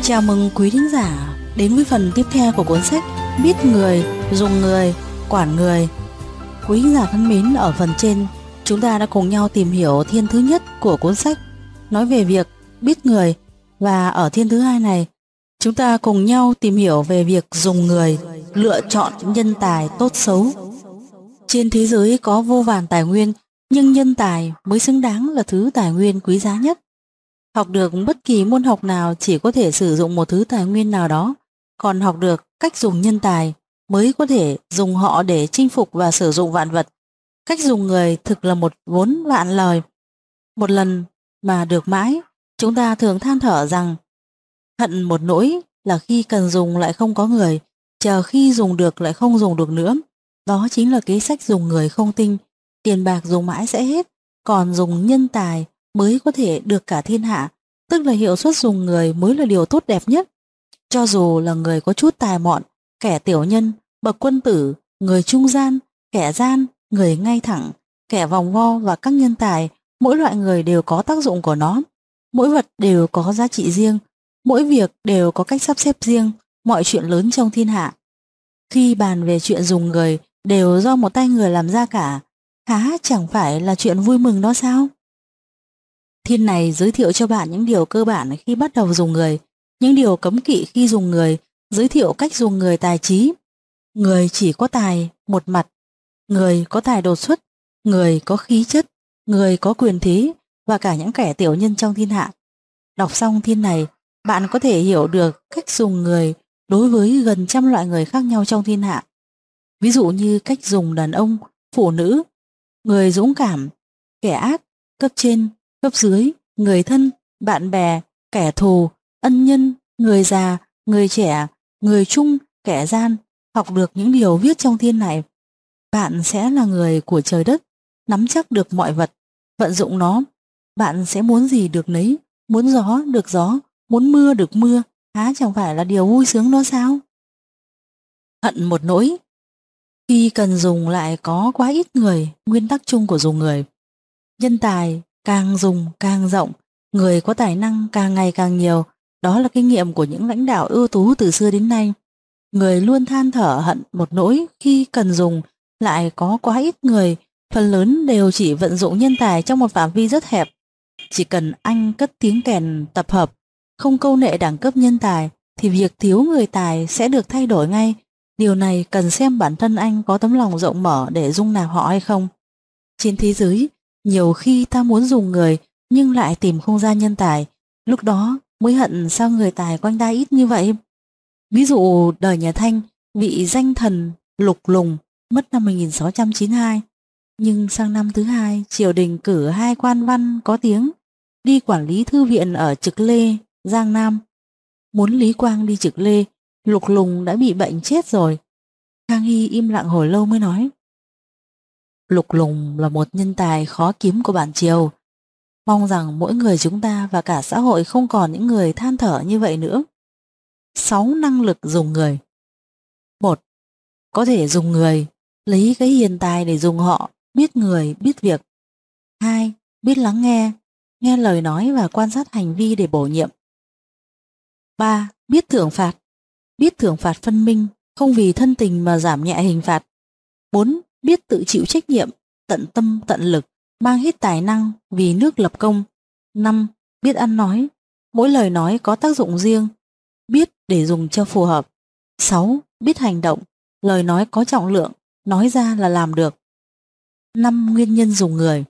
Chào mừng quý thính giả đến với phần tiếp theo của cuốn sách Biết người, dùng người, quản người. Quý thính giả thân mến, ở phần trên chúng ta đã cùng nhau tìm hiểu thiên thứ nhất của cuốn sách nói về việc biết người, và ở thiên thứ hai này chúng ta cùng nhau tìm hiểu về việc dùng người, lựa chọn nhân tài tốt xấu. Trên thế giới có vô vàn tài nguyên, nhưng nhân tài mới xứng đáng là thứ tài nguyên quý giá nhất. Học được bất kỳ môn học nào chỉ có thể sử dụng một thứ tài nguyên nào đó, còn học được cách dùng nhân tài mới có thể dùng họ để chinh phục và sử dụng vạn vật. Cách dùng người thực là một vốn vạn lời. Một lần mà được mãi, chúng ta thường than thở rằng hận một nỗi là khi cần dùng lại không có người, chờ khi dùng được lại không dùng được nữa. Đó chính là kế sách dùng người không tinh. Tiền bạc dùng mãi sẽ hết, còn dùng nhân tài mới có thể được cả thiên hạ, tức là hiệu suất dùng người mới là điều tốt đẹp nhất. Cho dù là người có chút tài mọn, kẻ tiểu nhân, bậc quân tử, người trung gian, kẻ gian, người ngay thẳng, kẻ vòng vo và các nhân tài, mỗi loại người đều có tác dụng của nó. Mỗi vật đều có giá trị riêng, mỗi việc đều có cách sắp xếp riêng, mọi chuyện lớn trong thiên hạ. Khi bàn về chuyện dùng người đều do một tay người làm ra cả, há chẳng phải là chuyện vui mừng đó sao? Thiên này giới thiệu cho bạn những điều cơ bản khi bắt đầu dùng người, những điều cấm kỵ khi dùng người, giới thiệu cách dùng người tài trí. Người chỉ có tài một mặt, người có tài đột xuất, người có khí chất, người có quyền thế và cả những kẻ tiểu nhân trong thiên hạ. Đọc xong thiên này, bạn có thể hiểu được cách dùng người đối với gần trăm loại người khác nhau trong thiên hạ. Ví dụ như cách dùng đàn ông, phụ nữ, người dũng cảm, kẻ ác, cấp trên, cấp dưới, người thân, bạn bè, kẻ thù, ân nhân, người già, người trẻ, người trung, kẻ gian. Học được những điều viết trong thiên này, bạn sẽ là người của trời đất, nắm chắc được mọi vật, vận dụng nó. Bạn sẽ muốn gì được nấy, muốn gió được gió, muốn mưa được mưa, há chẳng phải là điều vui sướng đó sao? Hận một nỗi khi cần dùng lại có quá ít người, nguyên tắc chung của dùng người. Nhân tài càng dùng càng rộng, người có tài năng càng ngày càng nhiều. Đó là kinh nghiệm của những lãnh đạo ưu tú từ xưa đến nay. Người luôn than thở hận một nỗi khi cần dùng lại có quá ít người, phần lớn đều chỉ vận dụng nhân tài trong một phạm vi rất hẹp. Chỉ cần anh cất tiếng kèn tập hợp, không câu nệ đẳng cấp nhân tài, thì việc thiếu người tài sẽ được thay đổi ngay. Điều này cần xem bản thân anh có tấm lòng rộng mở để dung nạp họ hay không. Trên thế giới, nhiều khi ta muốn dùng người nhưng lại tìm không ra nhân tài, lúc đó mới hận sao người tài quanh ta ít như vậy. Ví dụ đời nhà Thanh, vị danh thần Lục Lùng mất năm 1692, nhưng sang năm thứ hai triều đình cử hai quan văn có tiếng đi quản lý thư viện ở Trực Lê, Giang Nam. Muốn Lý Quang đi Trực Lê, Lục Lùng đã bị bệnh chết rồi. Khang Hy im lặng hồi lâu mới nói: Lục Lùng là một nhân tài khó kiếm của bản triều. Mong rằng mỗi người chúng ta và cả xã hội không còn những người than thở như vậy nữa. 6 năng lực dùng người. 1. Có thể dùng người, lấy cái hiền tài để dùng họ, biết người, biết việc. 2. Biết lắng nghe, nghe lời nói và quan sát hành vi để bổ nhiệm. 3. Biết thưởng phạt phân minh, không vì thân tình mà giảm nhẹ hình phạt. 4. Biết tự chịu trách nhiệm, tận tâm tận lực, mang hết tài năng vì nước lập công. 5. Biết ăn nói, mỗi lời nói có tác dụng riêng, biết để dùng cho phù hợp. 6. Biết hành động, lời nói có trọng lượng, nói ra là làm được. 5 nguyên nhân dùng người.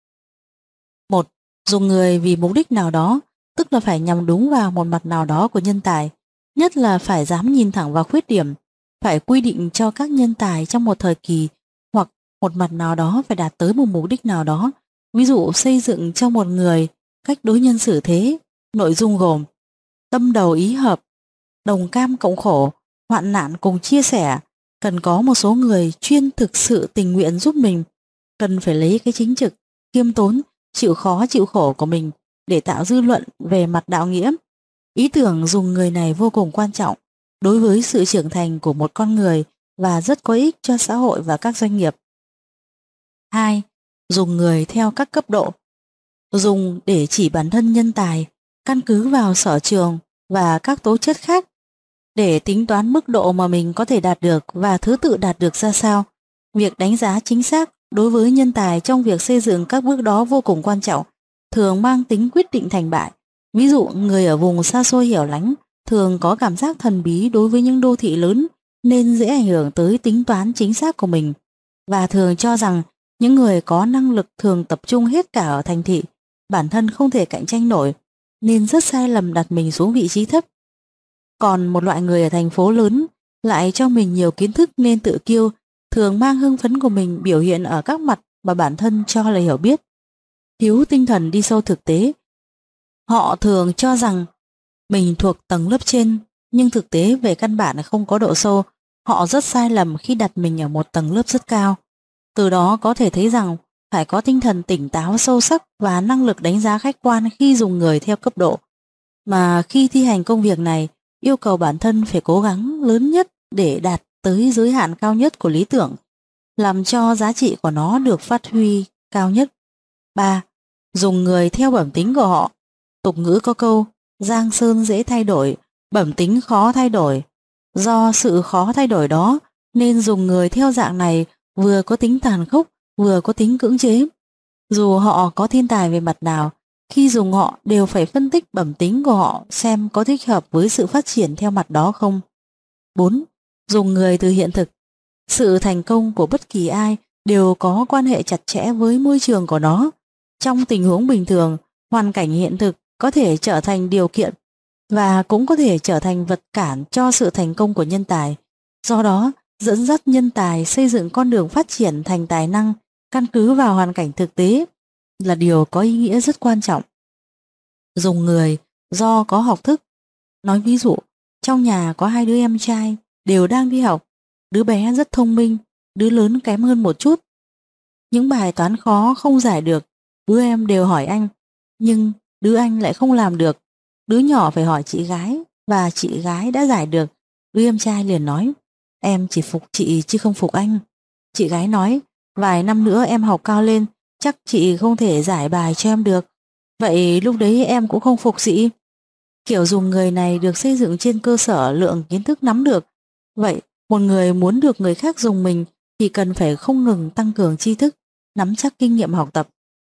1. Dùng người vì mục đích nào đó, tức là phải nhằm đúng vào một mặt nào đó của nhân tài, nhất là phải dám nhìn thẳng vào khuyết điểm, phải quy định cho các nhân tài trong một thời kỳ hoặc một mặt nào đó phải đạt tới một mục đích nào đó. Ví dụ xây dựng cho một người cách đối nhân xử thế, nội dung gồm tâm đầu ý hợp, đồng cam cộng khổ, hoạn nạn cùng chia sẻ. Cần có một số người chuyên thực sự tình nguyện giúp mình, cần phải lấy cái chính trực, khiêm tốn, chịu khó chịu khổ của mình để tạo dư luận về mặt đạo nghĩa. Ý tưởng dùng người này vô cùng quan trọng đối với sự trưởng thành của một con người và rất có ích cho xã hội và các doanh nghiệp. 2. Dùng người theo các cấp độ. Dùng để chỉ bản thân nhân tài, căn cứ vào sở trường, và các tố chất khác để tính toán mức độ mà mình có thể đạt được và thứ tự đạt được ra sao. Việc đánh giá chính xác đối với nhân tài trong việc xây dựng các bước đó vô cùng quan trọng, thường mang tính quyết định thành bại. Ví dụ, người ở vùng xa xôi hẻo lánh thường có cảm giác thần bí đối với những đô thị lớn nên dễ ảnh hưởng tới tính toán chính xác của mình, và thường cho rằng những người có năng lực thường tập trung hết cả ở thành thị, bản thân không thể cạnh tranh nổi, nên rất sai lầm đặt mình xuống vị trí thấp. Còn một loại người ở thành phố lớn lại cho mình nhiều kiến thức nên tự kiêu, thường mang hưng phấn của mình biểu hiện ở các mặt mà bản thân cho là hiểu biết. Thiếu tinh thần đi sâu thực tế. Họ thường cho rằng mình thuộc tầng lớp trên, nhưng thực tế về căn bản là không có độ sâu. Họ rất sai lầm khi đặt mình ở một tầng lớp rất cao. Từ đó có thể thấy rằng phải có tinh thần tỉnh táo sâu sắc và năng lực đánh giá khách quan khi dùng người theo cấp độ. Mà khi thi hành công việc này, yêu cầu bản thân phải cố gắng lớn nhất để đạt tới giới hạn cao nhất của lý tưởng, làm cho giá trị của nó được phát huy cao nhất. 3. Dùng người theo bẩm tính của họ. Tục ngữ có câu, giang sơn dễ thay đổi, bẩm tính khó thay đổi. Do sự khó thay đổi đó nên dùng người theo dạng này vừa có tính tàn khốc, vừa có tính cưỡng chế. Dù họ có thiên tài về mặt nào, khi dùng họ đều phải phân tích bẩm tính của họ xem có thích hợp với sự phát triển theo mặt đó không. 4. Dùng người từ hiện thực. Sự thành công của bất kỳ ai đều có quan hệ chặt chẽ với môi trường của nó. Trong tình huống bình thường, hoàn cảnh hiện thực có thể trở thành điều kiện và cũng có thể trở thành vật cản cho sự thành công của nhân tài. Do đó, dẫn dắt nhân tài xây dựng con đường phát triển thành tài năng căn cứ vào hoàn cảnh thực tế là điều có ý nghĩa rất quan trọng. Dùng người do có học thức. Nói ví dụ, trong nhà có hai đứa em trai đều đang đi học, đứa bé rất thông minh, đứa lớn kém hơn một chút. Những bài toán khó không giải được, đứa em đều hỏi anh, nhưng đứa anh lại không làm được. Đứa nhỏ phải hỏi chị gái và chị gái đã giải được. Đứa em trai liền nói, em chỉ phục chị chứ không phục anh. Chị gái nói, vài năm nữa em học cao lên, chắc chị không thể giải bài cho em được. Vậy lúc đấy em cũng không phục chị. Kiểu dùng người này được xây dựng trên cơ sở lượng kiến thức nắm được. Vậy, một người muốn được người khác dùng mình thì cần phải không ngừng tăng cường tri thức, nắm chắc kinh nghiệm học tập.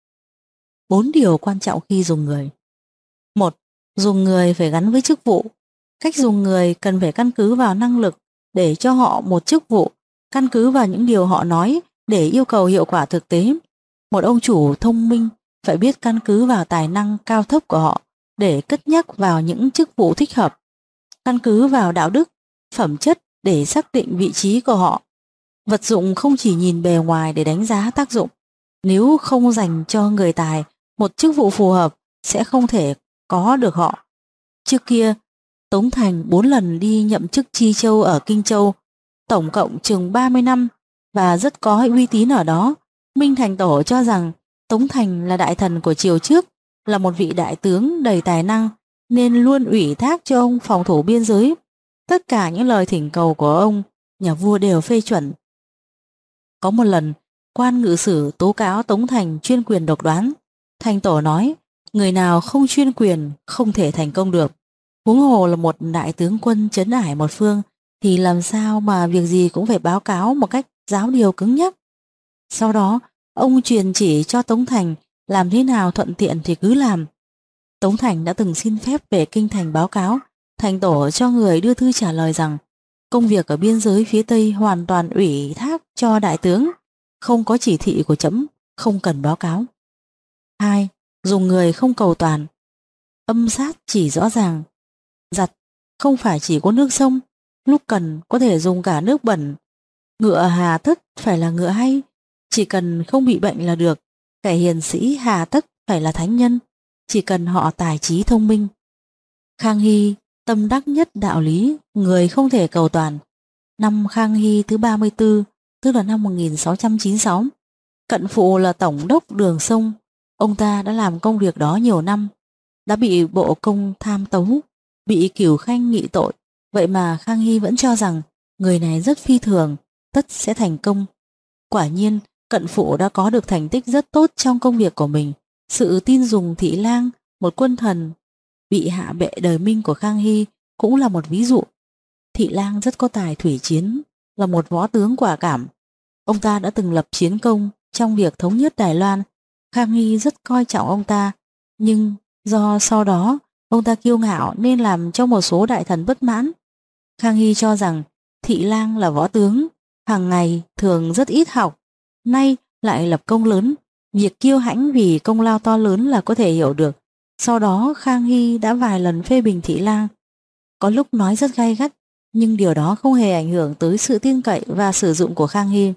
4 điều quan trọng khi dùng người. 1. Dùng người phải gắn với chức vụ. Cách dùng người cần phải căn cứ vào năng lực để cho họ một chức vụ, căn cứ vào những điều họ nói để yêu cầu hiệu quả thực tế. Một ông chủ thông minh phải biết căn cứ vào tài năng cao thấp của họ để cất nhắc vào những chức vụ thích hợp, căn cứ vào đạo đức, phẩm chất để xác định vị trí của họ. Vật dụng không chỉ nhìn bề ngoài để đánh giá tác dụng. Nếu không dành cho người tài một chức vụ phù hợp sẽ không thể có được họ. Trước kia, Tống Thành 4 lần đi nhậm chức Tri Châu ở Kinh Châu, tổng cộng chừng 30 năm và rất có uy tín ở đó. Minh Thành Tổ cho rằng Tống Thành là đại thần của triều trước, là một vị đại tướng đầy tài năng nên luôn ủy thác cho ông phòng thủ biên giới. Tất cả những lời thỉnh cầu của ông, nhà vua đều phê chuẩn. Có một lần, quan ngự sử tố cáo Tống Thành chuyên quyền độc đoán. Thành Tổ nói, người nào không chuyên quyền không thể thành công được. Huống hồ là một đại tướng quân trấn ải một phương thì làm sao mà việc gì cũng phải báo cáo một cách giáo điều cứng nhắc. Sau đó, ông truyền chỉ cho Tống Thành làm thế nào thuận tiện thì cứ làm. Tống Thành đã từng xin phép về kinh thành báo cáo. Thành Tổ cho người đưa thư trả lời rằng công việc ở biên giới phía Tây hoàn toàn ủy thác cho đại tướng, không có chỉ thị của trẫm, không cần báo cáo. 2. Dùng người không cầu toàn. Âm sát chỉ rõ ràng. Giặt không phải chỉ có nước sông, lúc cần có thể dùng cả nước bẩn. Ngựa hà tất phải là ngựa hay, chỉ cần không bị bệnh là được. Kẻ hiền sĩ hà tất phải là thánh nhân, chỉ cần họ tài trí thông minh. Khang Hy tâm đắc nhất đạo lý, người không thể cầu toàn. Năm Khang Hy thứ 34, tức là năm 1696, cận phụ là tổng đốc đường sông. Ông ta đã làm công việc đó nhiều năm, đã bị bộ công tham tấu, bị Cửu Khanh nghị tội. Vậy mà Khang Hy vẫn cho rằng người này rất phi thường, tất sẽ thành công. Quả nhiên, cận phụ đã có được thành tích rất tốt trong công việc của mình. Sự tin dùng thị lang, một quân thần bị hạ bệ đời Minh của Khang Hy cũng là một ví dụ. Thị Lang rất có tài thủy chiến, là một võ tướng quả cảm. Ông ta đã từng lập chiến công trong việc thống nhất Đài Loan. Khang Hy rất coi trọng ông ta, nhưng do sau đó ông ta kiêu ngạo nên làm cho một số đại thần bất mãn. Khang Hy cho rằng Thị Lang là võ tướng, hàng ngày thường rất ít học, nay lại lập công lớn. Việc kiêu hãnh vì công lao to lớn là có thể hiểu được. Sau đó Khang Hy đã vài lần phê bình Thị Lang, có lúc nói rất gay gắt, nhưng điều đó không hề ảnh hưởng tới sự tin cậy và sử dụng của Khang Hy.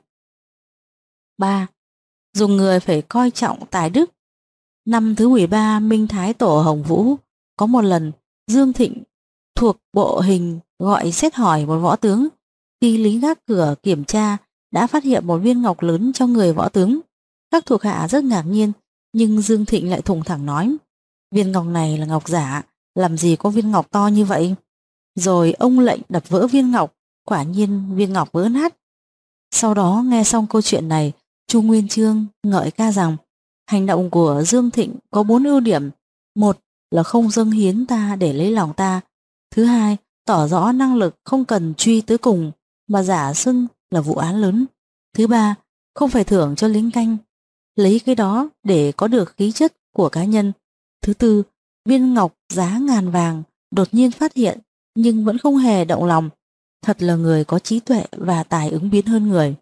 3. Dùng người phải coi trọng tài đức. Năm thứ 13 Minh Thái Tổ Hồng Vũ, có một lần Dương Thịnh thuộc bộ hình gọi xét hỏi một võ tướng. Khi lính gác cửa kiểm tra đã phát hiện một viên ngọc lớn trong người võ tướng. Các thuộc hạ rất ngạc nhiên, nhưng Dương Thịnh lại thủng thẳng nói: viên ngọc này là ngọc giả, làm gì có viên ngọc to như vậy. Rồi ông lệnh đập vỡ viên ngọc, quả nhiên viên ngọc vỡ nát. Sau đó nghe xong câu chuyện này, Chu Nguyên Chương ngợi ca rằng hành động của Dương Thịnh có 4 ưu điểm. Một là không dâng hiến ta để lấy lòng ta. Thứ hai, tỏ rõ năng lực không cần truy tới cùng mà giả xưng là vụ án lớn. Thứ ba, không phải thưởng cho lính canh, lấy cái đó để có được khí chất của cá nhân. Thứ tư, viên ngọc giá ngàn vàng đột nhiên phát hiện nhưng vẫn không hề động lòng, thật là người có trí tuệ và tài ứng biến hơn người.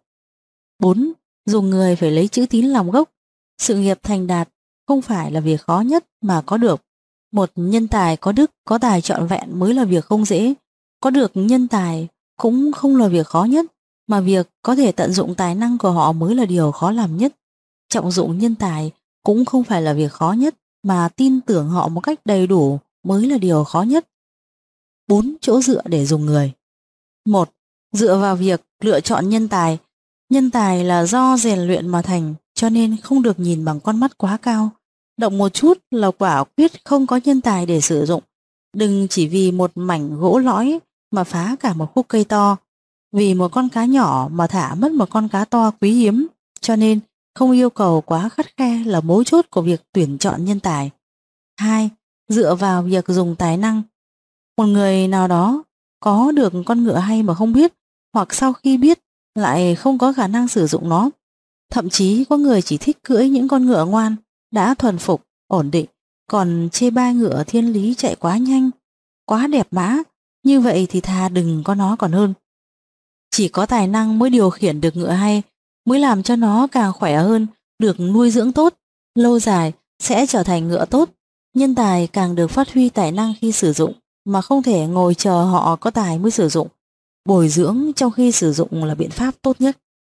4. Dùng người phải lấy chữ tín làm gốc. Sự nghiệp thành đạt không phải là việc khó nhất mà có được. Một nhân tài có đức, có tài trọn vẹn mới là việc không dễ. Có được nhân tài cũng không là việc khó nhất, mà việc có thể tận dụng tài năng của họ mới là điều khó làm nhất. Trọng dụng nhân tài cũng không phải là việc khó nhất, mà tin tưởng họ một cách đầy đủ mới là điều khó nhất. 4 chỗ dựa để dùng người. 1. Dựa vào việc lựa chọn nhân tài. Nhân tài là do rèn luyện mà thành, cho nên không được nhìn bằng con mắt quá cao. Động một chút là quả quyết không có nhân tài để sử dụng. Đừng chỉ vì một mảnh gỗ lõi mà phá cả một khúc cây to. Vì một con cá nhỏ mà thả mất một con cá to quý hiếm. Cho nên không yêu cầu quá khắt khe là mấu chốt của việc tuyển chọn nhân tài. 2. Dựa vào việc dùng tài năng. Một người nào đó có được con ngựa hay mà không biết, hoặc sau khi biết lại không có khả năng sử dụng nó. Thậm chí có người chỉ thích cưỡi những con ngựa ngoan, đã thuần phục, ổn định, còn chê bai ngựa thiên lý chạy quá nhanh, quá đẹp mã, như vậy thì thà đừng có nó còn hơn. Chỉ có tài năng mới điều khiển được ngựa hay, mới làm cho nó càng khỏe hơn, được nuôi dưỡng tốt, lâu dài sẽ trở thành ngựa tốt. Nhân tài càng được phát huy tài năng khi sử dụng, mà không thể ngồi chờ họ có tài mới sử dụng. Bồi dưỡng trong khi sử dụng là biện pháp tốt nhất.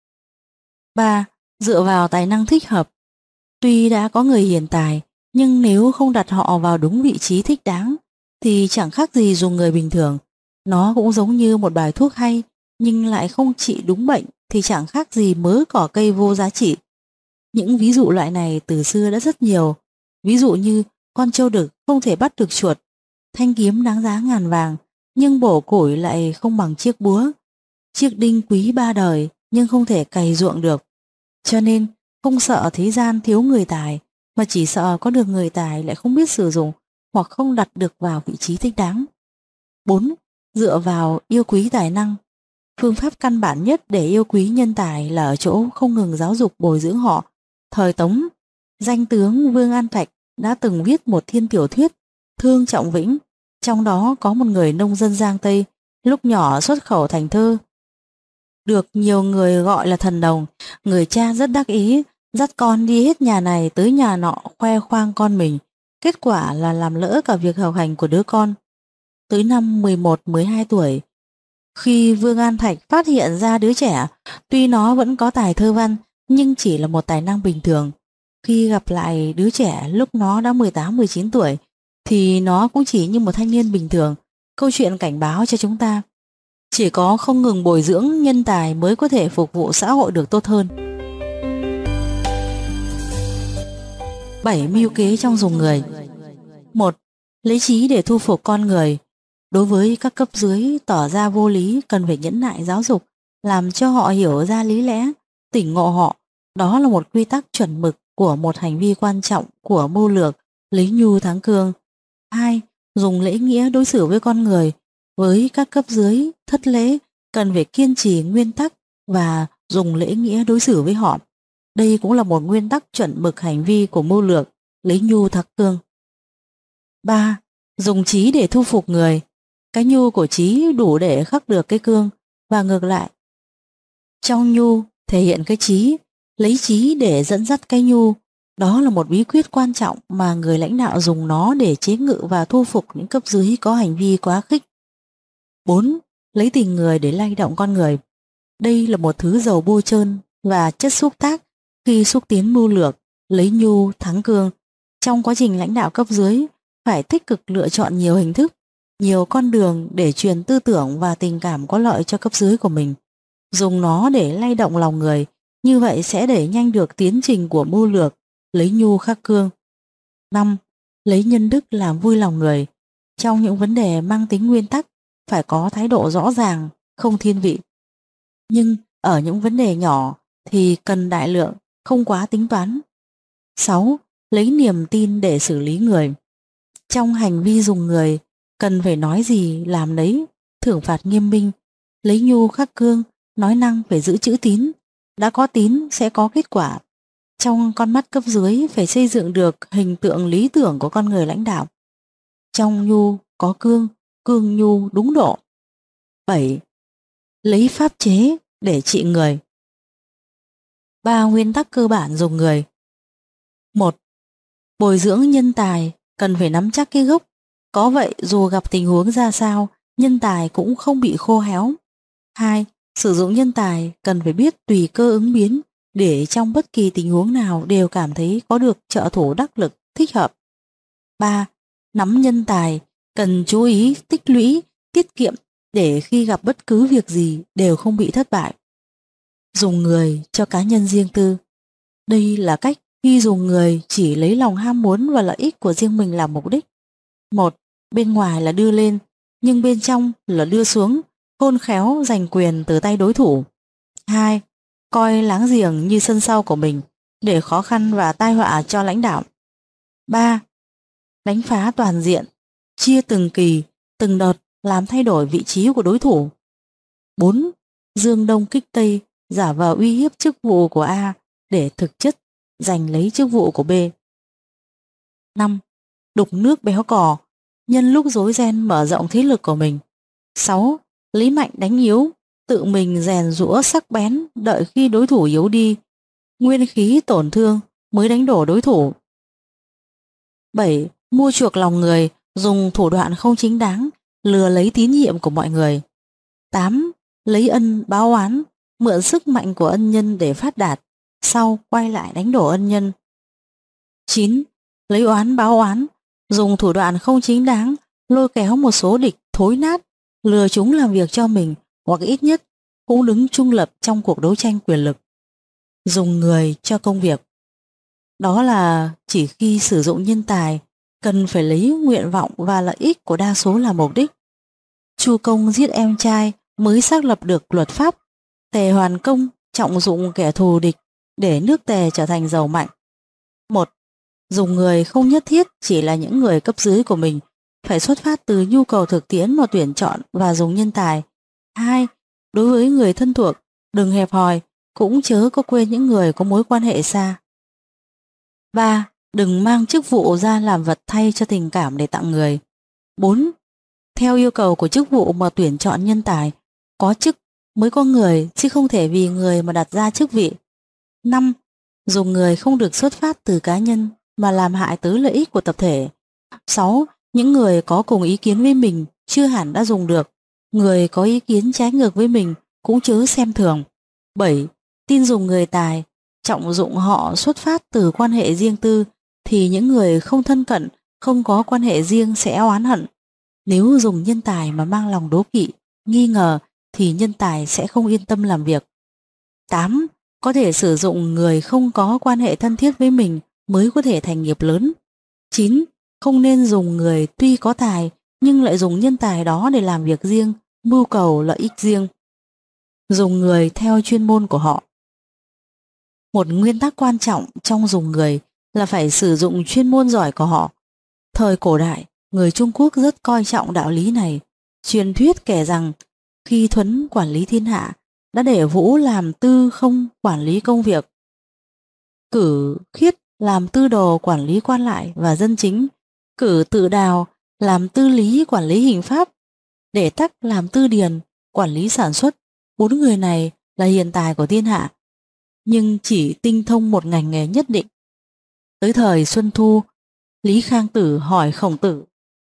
3. Dựa vào tài năng thích hợp. Tuy đã có người hiền tài, nhưng nếu không đặt họ vào đúng vị trí thích đáng thì chẳng khác gì dùng người bình thường. Nó cũng giống như một bài thuốc hay nhưng lại không trị đúng bệnh thì chẳng khác gì mớ cỏ cây vô giá trị. Những ví dụ loại này từ xưa đã rất nhiều. Ví dụ như con trâu đực không thể bắt được chuột, thanh kiếm đáng giá ngàn vàng nhưng bổ củi lại không bằng chiếc búa, chiếc đinh quý 3 đời nhưng không thể cày ruộng được. Cho nên không sợ thế gian thiếu người tài, mà chỉ sợ có được người tài lại không biết sử dụng hoặc không đặt được vào vị trí thích đáng. 4. Dựa vào yêu quý tài năng. Phương pháp căn bản nhất để yêu quý nhân tài là ở chỗ không ngừng giáo dục bồi dưỡng họ. Thời Tống, danh tướng Vương An Thạch đã từng viết một thiên tiểu thuyết Thương Trọng Vĩnh, trong đó có một người nông dân Giang Tây, lúc nhỏ xuất khẩu thành thơ, được nhiều người gọi là thần đồng. Người cha rất đắc ý, dắt con đi hết nhà này tới nhà nọ khoe khoang con mình. Kết quả là làm lỡ cả việc học hành của đứa con. Tới năm 11-12 tuổi, khi Vương An Thạch phát hiện ra đứa trẻ, tuy nó vẫn có tài thơ văn, nhưng chỉ là một tài năng bình thường. Khi gặp lại đứa trẻ lúc nó đã 18-19 tuổi, thì nó cũng chỉ như một thanh niên bình thường. Câu chuyện cảnh báo cho chúng ta, chỉ có không ngừng bồi dưỡng nhân tài mới có thể phục vụ xã hội được tốt hơn. 7 mưu kế trong dùng người. 1. Lấy trí để thu phục con người. Đối với các cấp dưới tỏ ra vô lý, cần phải nhẫn nại giáo dục, làm cho họ hiểu ra lý lẽ, tỉnh ngộ họ. Đó là một quy tắc chuẩn mực của một hành vi quan trọng của mưu lược lấy nhu thắng cương. 2. dùng lễ nghĩa đối xử với con người. Với các cấp dưới thất lễ, cần phải kiên trì nguyên tắc và dùng lễ nghĩa đối xử với họ. Đây cũng là một nguyên tắc chuẩn mực hành vi của mưu lược lấy nhu thắng cương. 3. Dùng trí để thu phục người. Cái nhu của trí đủ để khắc được cái cương, và ngược lại. Trong nhu thể hiện cái trí, lấy trí để dẫn dắt cái nhu. Đó là một bí quyết quan trọng mà người lãnh đạo dùng nó để chế ngự và thu phục những cấp dưới có hành vi quá khích. 4. Lấy tình người để lay động con người. Đây là một thứ dầu bôi trơn và chất xúc tác khi xúc tiến mưu lược lấy nhu thắng cương. Trong quá trình lãnh đạo cấp dưới phải tích cực lựa chọn nhiều hình thức, nhiều con đường để truyền tư tưởng và tình cảm có lợi cho cấp dưới của mình. Dùng nó để lay động lòng người, như vậy sẽ đẩy nhanh được tiến trình của mưu lược lấy nhu khắc cương. 5. Lấy nhân đức làm vui lòng người. Trong những vấn đề mang tính nguyên tắc phải có thái độ rõ ràng, không thiên vị. Nhưng ở những vấn đề nhỏ thì cần đại lượng, không quá tính toán. 6. Lấy niềm tin để xử lý người. Trong hành vi dùng người, cần phải nói gì làm nấy, thưởng phạt nghiêm minh, lấy nhu khắc cương, nói năng phải giữ chữ tín. Đã có tín sẽ có kết quả. Trong con mắt cấp dưới phải xây dựng được hình tượng lý tưởng của con người lãnh đạo. Trong nhu có cương, cương nhu đúng độ. 7. Lấy pháp chế để trị người. 3 nguyên tắc cơ bản dùng người. 1. Bồi dưỡng nhân tài cần phải nắm chắc cái gốc. Có vậy dù gặp tình huống ra sao, nhân tài cũng không bị khô héo. 2. Sử dụng nhân tài cần phải biết tùy cơ ứng biến, để trong bất kỳ tình huống nào đều cảm thấy có được trợ thủ đắc lực thích hợp. 3. Nắm nhân tài cần chú ý tích lũy, tiết kiệm để khi gặp bất cứ việc gì đều không bị thất bại. Dùng người cho cá nhân riêng tư. Đây là cách khi dùng người chỉ lấy lòng ham muốn và lợi ích của riêng mình làm mục đích. 1. Bên ngoài là đưa lên, nhưng bên trong là đưa xuống, khôn khéo giành quyền từ tay đối thủ. 2. Coi láng giềng như sân sau của mình, để khó khăn và tai họa cho lãnh đạo. 3. Đánh phá toàn diện, chia từng kỳ, từng đợt làm thay đổi vị trí của đối thủ. 4. Dương đông kích tây, giả vờ uy hiếp chức vụ của A để thực chất giành lấy chức vụ của B. 5. Đục nước béo cò, nhân lúc rối ren mở rộng thế lực của mình. 6. Lấy mạnh đánh yếu, tự mình rèn giũa sắc bén, đợi khi đối thủ yếu đi, nguyên khí tổn thương mới đánh đổ đối thủ. 7. Mua chuộc lòng người, dùng thủ đoạn không chính đáng, lừa lấy tín nhiệm của mọi người. 8. Lấy ân báo oán, mượn sức mạnh của ân nhân để phát đạt, sau quay lại đánh đổ ân nhân. 9. Lấy oán báo oán, dùng thủ đoạn không chính đáng, lôi kéo một số địch thối nát, lừa chúng làm việc cho mình, hoặc ít nhất cũng đứng trung lập trong cuộc đấu tranh quyền lực. Dùng người cho công việc. Đó là chỉ khi sử dụng nhân tài, cần phải lấy nguyện vọng và lợi ích của đa số làm mục đích. Chu Công giết em trai mới xác lập được luật pháp. Tề Hoàn Công trọng dụng kẻ thù địch để nước Tề trở thành giàu mạnh. 1. Dùng người không nhất thiết chỉ là những người cấp dưới của mình, phải xuất phát từ nhu cầu thực tiễn mà tuyển chọn và dùng nhân tài. 2. Đối với người thân thuộc, đừng hẹp hòi, cũng chớ có quên những người có mối quan hệ xa. 3. Đừng mang chức vụ ra làm vật thay cho tình cảm để tặng người. 4. Theo yêu cầu của chức vụ mà tuyển chọn nhân tài, có chức mới có người, chứ không thể vì người mà đặt ra chức vị. 5. Dùng người không được xuất phát từ cá nhân mà làm hại tới lợi ích của tập thể. 6. Những người có cùng ý kiến với mình chưa hẳn đã dùng được. Người có ý kiến trái ngược với mình cũng chớ xem thường. 7. Tin dùng người tài, trọng dụng họ xuất phát từ quan hệ riêng tư, thì những người không thân cận, không có quan hệ riêng sẽ oán hận. Nếu dùng nhân tài mà mang lòng đố kỵ, nghi ngờ, thì nhân tài sẽ không yên tâm làm việc. 8. Có thể sử dụng người không có quan hệ thân thiết với mình mới có thể thành nghiệp lớn. 9. Không nên dùng người tuy có tài nhưng lại dùng nhân tài đó để làm việc riêng, mưu cầu lợi ích riêng. Dùng người theo chuyên môn của họ. Một nguyên tắc quan trọng trong dùng người là phải sử dụng chuyên môn giỏi của họ. Thời cổ đại, người Trung Quốc rất coi trọng đạo lý này. Truyền thuyết kể rằng khi Thuấn quản lý thiên hạ, đã để Vũ làm tư không quản lý công việc, cử Khiết làm tư đồ quản lý quan lại và dân chính, cử Tự Đào làm tư lý quản lý hình pháp, để Tắc làm tư điền quản lý sản xuất. 4 người này là hiền tài của thiên hạ, nhưng chỉ tinh thông một ngành nghề nhất định. Tới thời Xuân Thu, Lý Khang Tử hỏi Khổng Tử: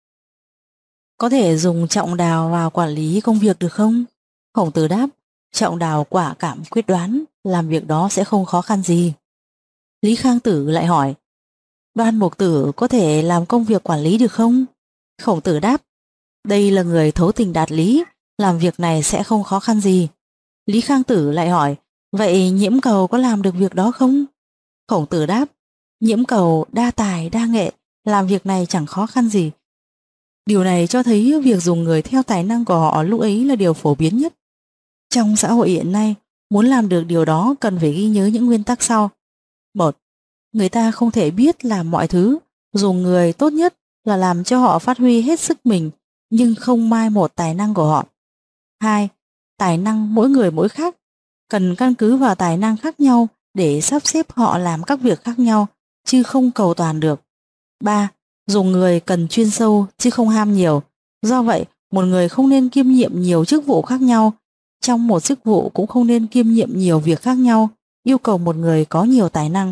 có thể dùng Trọng Đào vào quản lý công việc được không? Khổng Tử đáp: Trọng Đào quả cảm quyết đoán, làm việc đó sẽ không khó khăn gì. Lý Khang Tử lại hỏi: Đoan Mục Tử có thể làm công việc quản lý được không? Khổng Tử đáp: đây là người thấu tình đạt lý, làm việc này sẽ không khó khăn gì. Lý Khang Tử lại hỏi: vậy Nhiễm Cầu có làm được việc đó không? Khổng Tử đáp: Nhiễm Cầu đa tài đa nghệ, làm việc này chẳng khó khăn gì. Điều này cho thấy việc dùng người theo tài năng của họ lúc ấy là điều phổ biến nhất. Trong xã hội hiện nay, muốn làm được điều đó cần phải ghi nhớ những nguyên tắc sau. 1. Người ta không thể biết làm mọi thứ. Dùng người tốt nhất là làm cho họ phát huy hết sức mình, nhưng không mai một tài năng của họ. 2. Tài năng mỗi người mỗi khác, cần căn cứ vào tài năng khác nhau để sắp xếp họ làm các việc khác nhau, chứ không cầu toàn được. 3. Dùng người cần chuyên sâu chứ không ham nhiều. Do vậy, một người không nên kiêm nhiệm nhiều chức vụ khác nhau. Trong một chức vụ cũng không nên kiêm nhiệm nhiều việc khác nhau, yêu cầu một người có nhiều tài năng.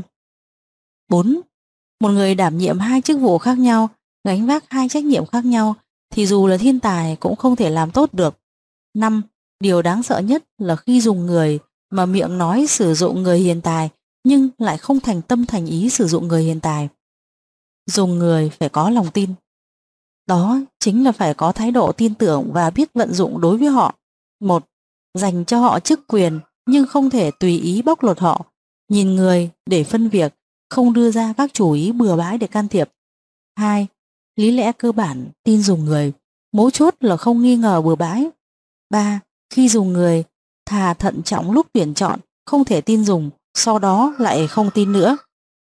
4. Một người đảm nhiệm 2 chức vụ khác nhau, gánh vác 2 trách nhiệm khác nhau, thì dù là thiên tài cũng không thể làm tốt được. 5. Điều đáng sợ nhất là khi dùng người mà miệng nói sử dụng người hiền tài, nhưng lại không thành tâm thành ý sử dụng người hiền tài. Dùng người phải có lòng tin. Đó chính là phải có thái độ tin tưởng và biết vận dụng đối với họ. 1. Dành cho họ chức quyền, nhưng không thể tùy ý bóc lột họ. Nhìn người để phân việc, không đưa ra các chủ ý bừa bãi để can thiệp. 2. Lý lẽ cơ bản, tin dùng người. Mấu chốt là không nghi ngờ bừa bãi. 3. Khi dùng người, thà thận trọng lúc tuyển chọn, không thể tin dùng, sau đó lại không tin nữa.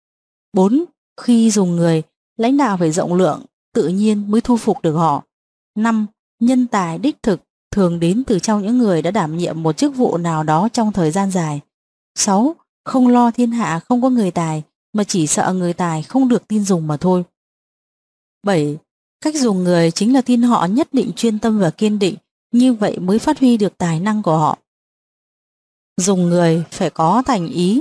4. Khi dùng người, lãnh đạo phải rộng lượng, tự nhiên mới thu phục được họ. 5. Nhân tài đích thực thường đến từ trong những người đã đảm nhiệm một chức vụ nào đó trong thời gian dài. 6. Không lo thiên hạ không có người tài, mà chỉ sợ người tài không được tin dùng mà thôi. 7. Cách dùng người chính là tin họ nhất định chuyên tâm và kiên định, như vậy mới phát huy được tài năng của họ. Dùng người phải có thành ý.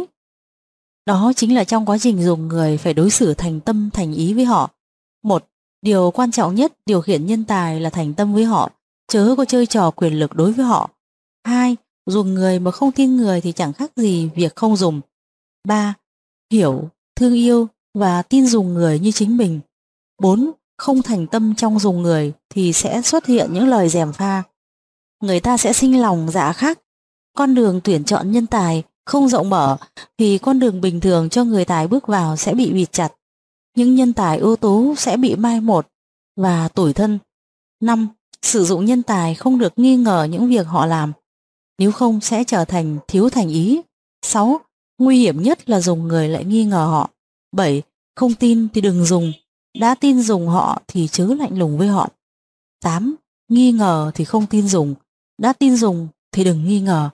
Đó chính là trong quá trình dùng người phải đối xử thành tâm thành ý với họ. 1. Điều quan trọng nhất điều khiển nhân tài là thành tâm với họ, chớ có chơi trò quyền lực đối với họ. 2. Dùng người mà không tin người thì chẳng khác gì việc không dùng. 3. Hiểu, thương yêu và tin dùng người như chính mình. 4. Không thành tâm trong dùng người thì sẽ xuất hiện những lời gièm pha. Người ta sẽ sinh lòng dạ khác. Con đường tuyển chọn nhân tài không rộng mở thì con đường bình thường cho người tài bước vào sẽ bị bịt chặt. Những nhân tài ưu tú sẽ bị mai một và tủi thân. 5. Sử dụng nhân tài không được nghi ngờ những việc họ làm, nếu không sẽ trở thành thiếu thành ý. 6. Nguy hiểm nhất là dùng người lại nghi ngờ họ. 7. Không tin thì đừng dùng, đã tin dùng họ thì chớ lạnh lùng với họ. 8. Nghi ngờ thì không tin dùng, đã tin dùng thì đừng nghi ngờ.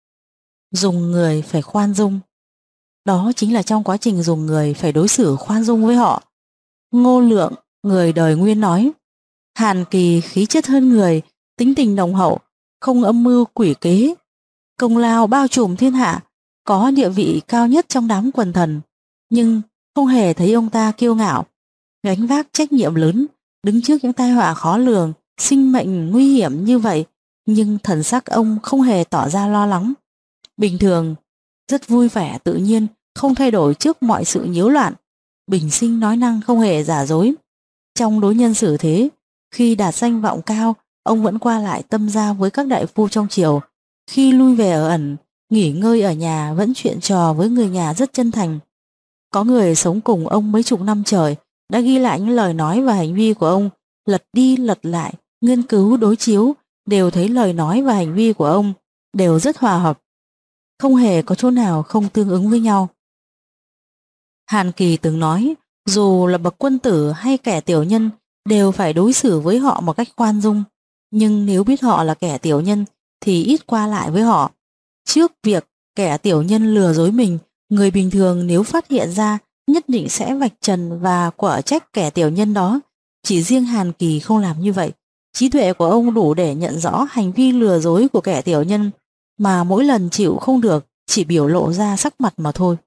Dùng người phải khoan dung. Đó chính là trong quá trình dùng người phải đối xử khoan dung với họ. Ngô Lượng, người đời Nguyên nói: Hàn Kỳ khí chất hơn người, tính tình nồng hậu, không âm mưu quỷ kế, công lao bao trùm thiên hạ, có địa vị cao nhất trong đám quần thần, nhưng không hề thấy ông ta kiêu ngạo, gánh vác trách nhiệm lớn, đứng trước những tai họa khó lường, sinh mệnh nguy hiểm như vậy, nhưng thần sắc ông không hề tỏ ra lo lắng. Bình thường, rất vui vẻ tự nhiên, không thay đổi trước mọi sự nhiễu loạn, bình sinh nói năng không hề giả dối. Trong đối nhân xử thế, khi đạt danh vọng cao, ông vẫn qua lại tâm giao với các đại phu trong triều. Khi lui về ở ẩn, nghỉ ngơi ở nhà vẫn chuyện trò với người nhà rất chân thành. Có người sống cùng ông mấy chục năm trời đã ghi lại những lời nói và hành vi của ông, lật đi lật lại, nghiên cứu đối chiếu, đều thấy lời nói và hành vi của ông đều rất hòa hợp, không hề có chỗ nào không tương ứng với nhau. Hàn Kỳ từng nói, dù là bậc quân tử hay kẻ tiểu nhân đều phải đối xử với họ một cách khoan dung. Nhưng nếu biết họ là kẻ tiểu nhân thì ít qua lại với họ. Trước việc kẻ tiểu nhân lừa dối mình, người bình thường nếu phát hiện ra nhất định sẽ vạch trần và quở trách kẻ tiểu nhân đó. Chỉ riêng Hàn Kỳ không làm như vậy. Trí tuệ của ông đủ để nhận rõ hành vi lừa dối của kẻ tiểu nhân, mà mỗi lần chịu không được chỉ biểu lộ ra sắc mặt mà thôi.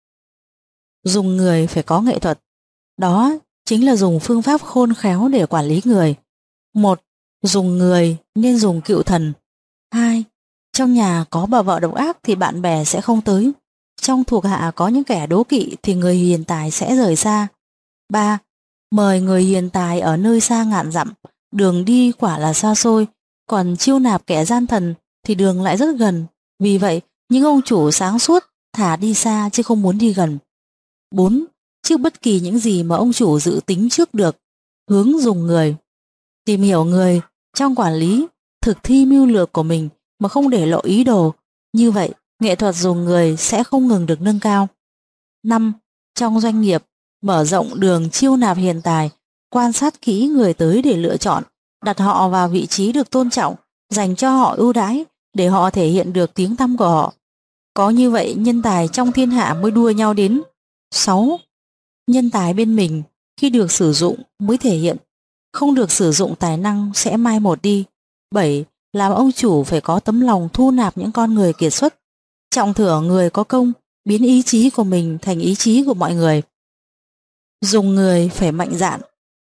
Dùng người phải có nghệ thuật. Đó chính là dùng phương pháp khôn khéo để quản lý người. 1. Dùng người nên dùng cựu thần. 2. Trong nhà có bà vợ độc ác thì bạn bè sẽ không tới. Trong thuộc hạ có những kẻ đố kỵ thì người hiền tài sẽ rời xa. 3. Mời người hiền tài ở nơi xa ngàn dặm, đường đi quả là xa xôi, còn chiêu nạp kẻ gian thần thì đường lại rất gần. Vì vậy, những ông chủ sáng suốt thả đi xa chứ không muốn đi gần. 4. Trước bất kỳ những gì mà ông chủ dự tính trước được, hướng dùng người. Tìm hiểu người trong quản lý, thực thi mưu lược của mình mà không để lộ ý đồ. Như vậy, nghệ thuật dùng người sẽ không ngừng được nâng cao. 5. Trong doanh nghiệp, mở rộng đường chiêu nạp hiền tài, quan sát kỹ người tới để lựa chọn, đặt họ vào vị trí được tôn trọng, dành cho họ ưu đãi để họ thể hiện được tiếng tăm của họ. Có như vậy nhân tài trong thiên hạ mới đua nhau đến. 6. Nhân tài bên mình khi được sử dụng mới thể hiện, không được sử dụng tài năng sẽ mai một đi. 7. Làm ông chủ phải có tấm lòng thu nạp những con người kiệt xuất, trọng thưởng người có công, biến ý chí của mình thành ý chí của mọi người. Dùng người phải mạnh dạn.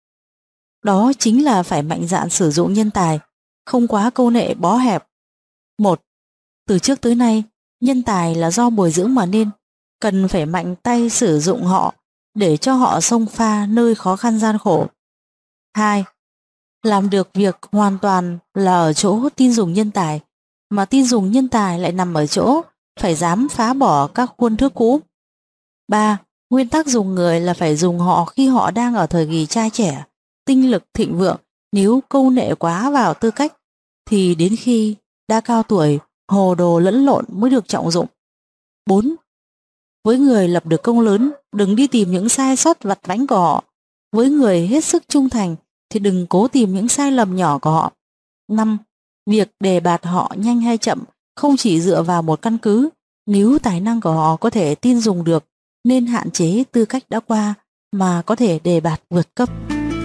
Đó chính là phải mạnh dạn sử dụng nhân tài, không quá câu nệ bó hẹp. 1. Từ trước tới nay, nhân tài là do bồi dưỡng mà nên, cần phải mạnh tay sử dụng họ để cho họ xông pha nơi khó khăn gian khổ. 2. Làm được việc hoàn toàn là ở chỗ tin dùng nhân tài, mà tin dùng nhân tài lại nằm ở chỗ phải dám phá bỏ các khuôn thước cũ. 3. Nguyên tắc dùng người là phải dùng họ khi họ đang ở thời kỳ trai trẻ, tinh lực thịnh vượng. Nếu câu nệ quá vào tư cách thì đến khi đã cao tuổi, hồ đồ lẫn lộn mới được trọng dụng. 4. Với người lập được công lớn, đừng đi tìm những sai sót vặt vãnh của họ. Với người hết sức trung thành thì đừng cố tìm những sai lầm nhỏ của họ. 5. Việc đề bạt họ nhanh hay chậm không chỉ dựa vào một căn cứ. Nếu tài năng của họ có thể tin dùng được, nên hạn chế tư cách đã qua mà có thể đề bạt vượt cấp.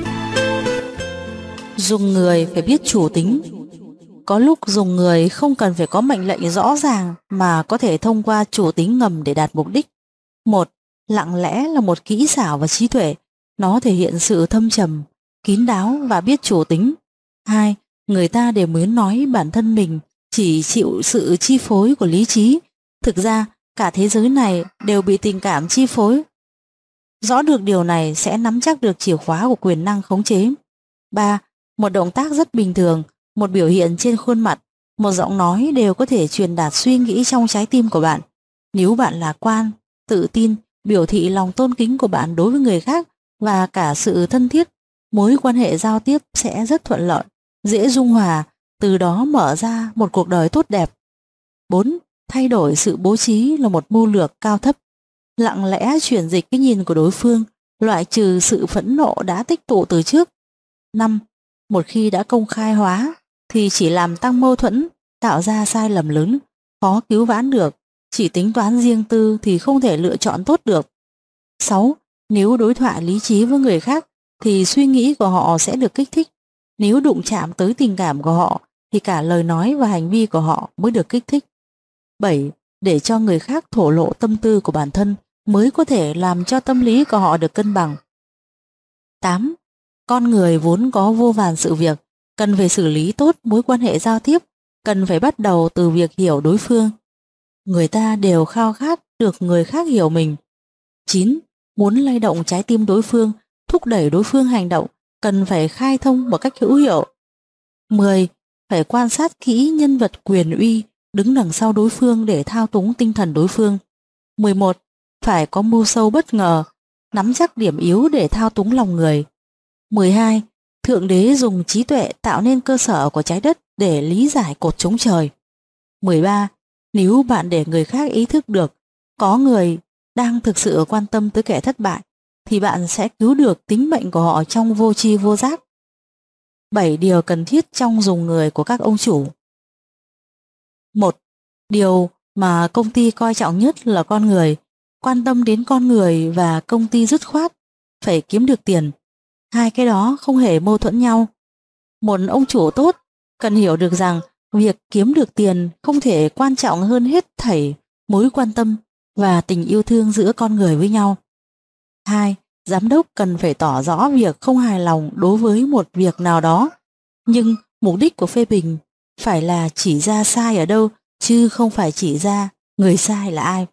Dùng người phải biết chủ tính. Có lúc dùng người không cần phải có mệnh lệnh rõ ràng mà có thể thông qua chủ tính ngầm để đạt mục đích. 1. Lặng lẽ là một kỹ xảo và trí tuệ. Nó thể hiện sự thâm trầm, kín đáo và biết chủ tính. 2. Người ta đều muốn nói bản thân mình chỉ chịu sự chi phối của lý trí. Thực ra, cả thế giới này đều bị tình cảm chi phối. Rõ được điều này sẽ nắm chắc được chìa khóa của quyền năng khống chế. 3. Một động tác rất bình thường, một biểu hiện trên khuôn mặt, một giọng nói đều có thể truyền đạt suy nghĩ trong trái tim của bạn. Nếu bạn lạc quan, tự tin, biểu thị lòng tôn kính của bạn đối với người khác và cả sự thân thiết, mối quan hệ giao tiếp sẽ rất thuận lợi, dễ dung hòa, từ đó mở ra một cuộc đời tốt đẹp. 4. Thay đổi sự bố trí là một mưu lược cao thấp. Lặng lẽ chuyển dịch cái nhìn của đối phương, loại trừ sự phẫn nộ đã tích tụ từ trước. 5. Một khi đã công khai hóa thì chỉ làm tăng mâu thuẫn, tạo ra sai lầm lớn, khó cứu vãn được. Chỉ tính toán riêng tư thì không thể lựa chọn tốt được. 6. Nếu đối thoại lý trí với người khác thì suy nghĩ của họ sẽ được kích thích. Nếu đụng chạm tới tình cảm của họ thì cả lời nói và hành vi của họ mới được kích thích. 7. Để cho người khác thổ lộ tâm tư của bản thân mới có thể làm cho tâm lý của họ được cân bằng. 8. Con người vốn có vô vàn sự việc, cần phải xử lý tốt mối quan hệ giao tiếp, cần phải bắt đầu từ việc hiểu đối phương. Người ta đều khao khát được người khác hiểu mình. 9. Muốn lay động trái tim đối phương, thúc đẩy đối phương hành động, cần phải khai thông một cách hữu hiệu. 10. Phải quan sát kỹ nhân vật quyền uy đứng đằng sau đối phương để thao túng tinh thần đối phương. 11. Phải có mưu sâu bất ngờ, nắm chắc điểm yếu để thao túng lòng người. 12. Thượng đế dùng trí tuệ tạo nên cơ sở của trái đất để lý giải cột chống trời. 13. Nếu bạn để người khác ý thức được có người đang thực sự quan tâm tới kẻ thất bại thì bạn sẽ cứu được tính mệnh của họ trong vô tri vô giác. 7 điều cần thiết trong dùng người của các ông chủ. 1. Điều mà công ty coi trọng nhất là con người, quan tâm đến con người và công ty dứt khoát phải kiếm được tiền. Hai cái đó không hề mâu thuẫn nhau. Một ông chủ tốt cần hiểu được rằng việc kiếm được tiền không thể quan trọng hơn hết thảy mối quan tâm và tình yêu thương giữa con người với nhau. 2. Giám đốc cần phải tỏ rõ việc không hài lòng đối với một việc nào đó, nhưng mục đích của phê bình phải là chỉ ra sai ở đâu, chứ không phải chỉ ra người sai là ai.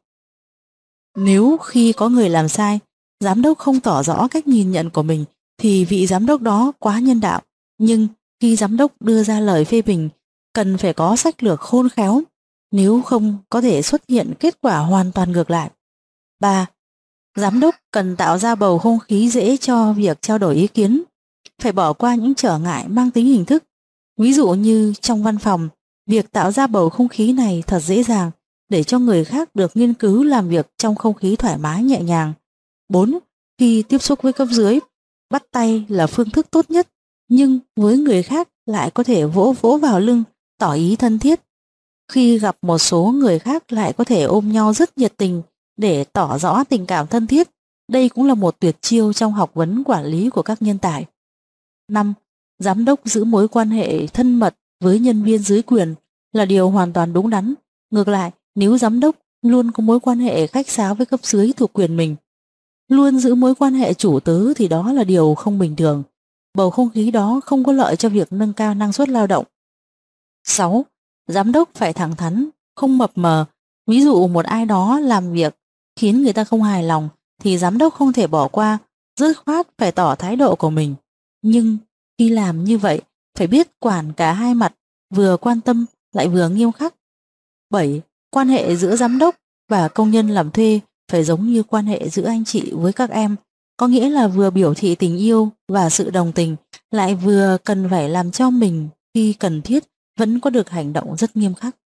Nếu khi có người làm sai, giám đốc không tỏ rõ cách nhìn nhận của mình thì vị giám đốc đó quá nhân đạo, nhưng khi giám đốc đưa ra lời phê bình cần phải có sách lược khôn khéo, nếu không có thể xuất hiện kết quả hoàn toàn ngược lại. 3. Giám đốc cần tạo ra bầu không khí dễ cho việc trao đổi ý kiến, phải bỏ qua những trở ngại mang tính hình thức. Ví dụ như trong văn phòng, việc tạo ra bầu không khí này thật dễ dàng để cho người khác được nghiên cứu làm việc trong không khí thoải mái nhẹ nhàng. 4. Khi tiếp xúc với cấp dưới, bắt tay là phương thức tốt nhất, nhưng với người khác lại có thể vỗ vỗ vào lưng, tỏ ý thân thiết. Khi gặp một số người khác lại có thể ôm nhau rất nhiệt tình để tỏ rõ tình cảm thân thiết. Đây cũng là một tuyệt chiêu trong học vấn quản lý của các nhân tài. 5. Giám đốc giữ mối quan hệ thân mật với nhân viên dưới quyền là điều hoàn toàn đúng đắn. Ngược lại, nếu giám đốc luôn có mối quan hệ khách sáo với cấp dưới thuộc quyền mình, luôn giữ mối quan hệ chủ tớ thì đó là điều không bình thường. Bầu không khí đó không có lợi cho việc nâng cao năng suất lao động. 6. Giám đốc phải thẳng thắn, không mập mờ. Ví dụ một ai đó làm việc khiến người ta không hài lòng thì giám đốc không thể bỏ qua, dứt khoát phải tỏ thái độ của mình. Nhưng khi làm như vậy phải biết quản cả hai mặt, vừa quan tâm lại vừa nghiêm khắc. 7. Quan hệ giữa giám đốc và công nhân làm thuê phải giống như quan hệ giữa anh chị với các em, có nghĩa là vừa biểu thị tình yêu và sự đồng tình, lại vừa cần phải làm cho mình khi cần thiết vẫn có được hành động rất nghiêm khắc.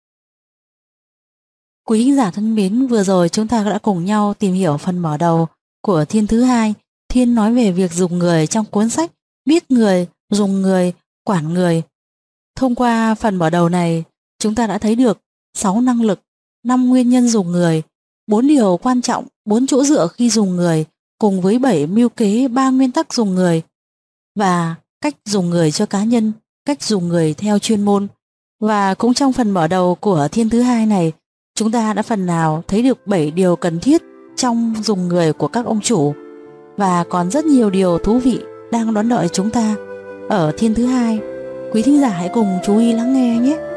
Quý khán giả thân mến, vừa rồi chúng ta đã cùng nhau tìm hiểu phần mở đầu của thiên thứ hai. Thiên nói về việc dùng người trong cuốn sách Biết người, dùng người, quản người. Thông qua phần mở đầu này, chúng ta đã thấy được 6 năng lực, 5 nguyên nhân dùng người, 4 điều quan trọng, 4 chỗ dựa khi dùng người, cùng với 7 mưu kế, 3 nguyên tắc dùng người và cách dùng người cho cá nhân, cách dùng người theo chuyên môn. Và cũng trong phần mở đầu của thiên thứ hai này, chúng ta đã phần nào thấy được 7 điều cần thiết trong dùng người của các ông chủ, và còn rất nhiều điều thú vị đang đón đợi chúng ta ở thiên thứ hai. Quý thính giả hãy cùng chú ý lắng nghe nhé.